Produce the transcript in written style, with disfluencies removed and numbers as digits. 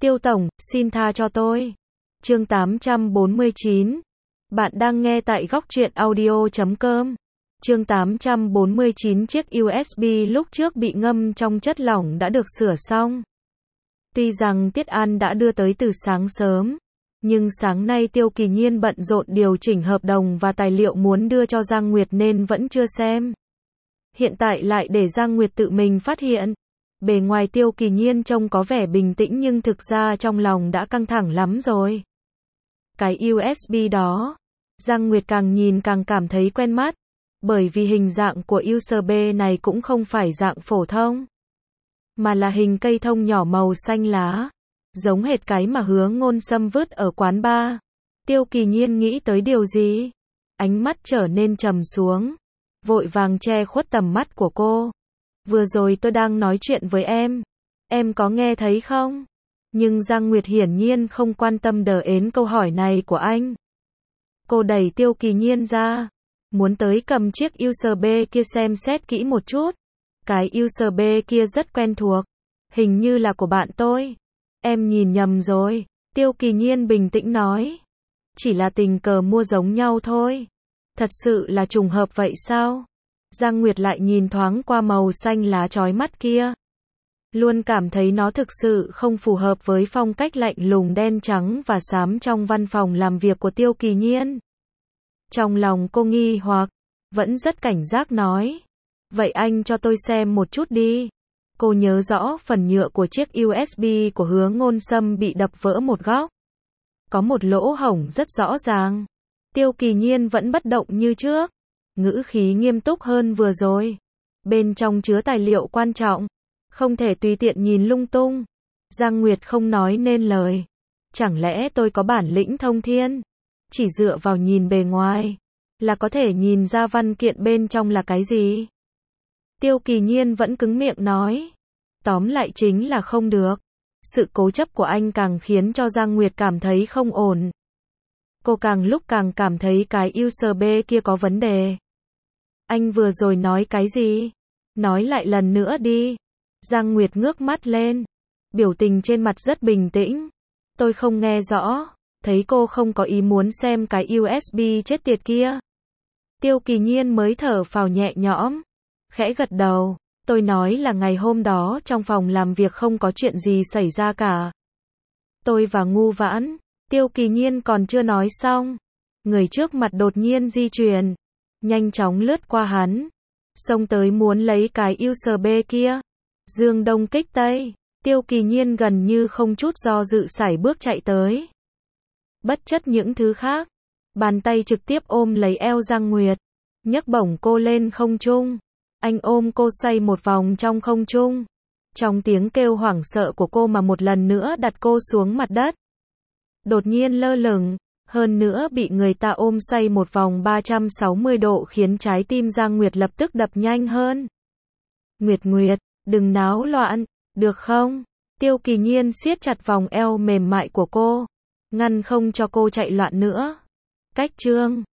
Tiêu tổng, xin tha cho tôi. Chương 849. Bạn đang nghe tại góc truyện audio.com. Chương 849. Chiếc USB lúc trước bị ngâm trong chất lỏng đã được sửa xong. Tuy rằng Tiết An đã đưa tới từ sáng sớm, nhưng sáng nay Tiêu Kỳ Nhiên bận rộn điều chỉnh hợp đồng và tài liệu muốn đưa cho Giang Nguyệt nên vẫn chưa xem. Hiện tại lại để Giang Nguyệt tự mình phát hiện. Bề ngoài Tiêu Kỳ Nhiên trông có vẻ bình tĩnh nhưng thực ra trong lòng đã căng thẳng lắm rồi. Cái USB đó, Giang Nguyệt càng nhìn càng cảm thấy quen mắt, bởi vì hình dạng của USB này cũng không phải dạng phổ thông, mà là hình cây thông nhỏ màu xanh lá, giống hệt cái mà Hứa Ngôn Sâm vứt ở quán bar. Tiêu Kỳ Nhiên nghĩ tới điều gì? Ánh mắt trở nên trầm xuống, vội vàng che khuất tầm mắt của cô. Vừa rồi tôi đang nói chuyện với em có nghe thấy không? Nhưng Giang Nguyệt hiển nhiên không quan tâm đến câu hỏi này của anh. Cô đẩy Tiêu Kỳ Nhiên ra, muốn tới cầm chiếc USB kia xem xét kỹ một chút. Cái USB kia rất quen thuộc, hình như là của bạn tôi. Em nhìn nhầm rồi, Tiêu Kỳ Nhiên bình tĩnh nói. Chỉ là tình cờ mua giống nhau thôi. Thật sự là trùng hợp vậy sao? Giang Nguyệt lại nhìn thoáng qua màu xanh lá chói mắt kia. Luôn cảm thấy nó thực sự không phù hợp với phong cách lạnh lùng đen trắng và xám trong văn phòng làm việc của Tiêu Kỳ Nhiên. Trong lòng cô nghi hoặc, vẫn rất cảnh giác nói. Vậy anh cho tôi xem một chút đi. Cô nhớ rõ phần nhựa của chiếc USB của Hứa Ngôn Sâm bị đập vỡ một góc. Có một lỗ hổng rất rõ ràng. Tiêu Kỳ Nhiên vẫn bất động như trước, ngữ khí nghiêm túc hơn vừa rồi. Bên trong chứa tài liệu quan trọng, không thể tùy tiện nhìn lung tung. Giang Nguyệt không nói nên lời. Chẳng lẽ tôi có bản lĩnh thông thiên, chỉ dựa vào nhìn bề ngoài là có thể nhìn ra văn kiện bên trong là cái gì? Tiêu Kỳ Nhiên vẫn cứng miệng nói. Tóm lại chính là không được. Sự cố chấp của anh càng khiến cho Giang Nguyệt cảm thấy không ổn. Cô càng lúc càng cảm thấy cái USB kia có vấn đề. Anh vừa rồi nói cái gì? Nói lại lần nữa đi. Giang Nguyệt ngước mắt lên, biểu tình trên mặt rất bình tĩnh. Tôi không nghe rõ. Thấy cô không có ý muốn xem cái USB chết tiệt kia. Tiêu Kỳ Nhiên mới thở phào nhẹ nhõm, khẽ gật đầu. Tôi nói là ngày hôm đó trong phòng làm việc không có chuyện gì xảy ra cả. Tôi và Ngu Vãn. Tiêu Kỳ Nhiên còn chưa nói xong, người trước mặt đột nhiên di chuyển, nhanh chóng lướt qua hắn, xông tới muốn lấy cái USB kia. Dương Đông kích Tây, Tiêu Kỳ Nhiên gần như không chút do dự sải bước chạy tới. Bất chấp những thứ khác, bàn tay trực tiếp ôm lấy eo Giang Nguyệt, nhấc bổng cô lên không trung. Anh ôm cô xoay một vòng trong không trung. Trong tiếng kêu hoảng sợ của cô mà một lần nữa đặt cô xuống mặt đất. Đột nhiên lơ lửng, hơn nữa bị người ta ôm xoay một vòng 360 độ khiến trái tim Giang Nguyệt lập tức đập nhanh hơn. Nguyệt, đừng náo loạn, được không? Tiêu Kỳ Nhiên siết chặt vòng eo mềm mại của cô, ngăn không cho cô chạy loạn nữa. Cách chương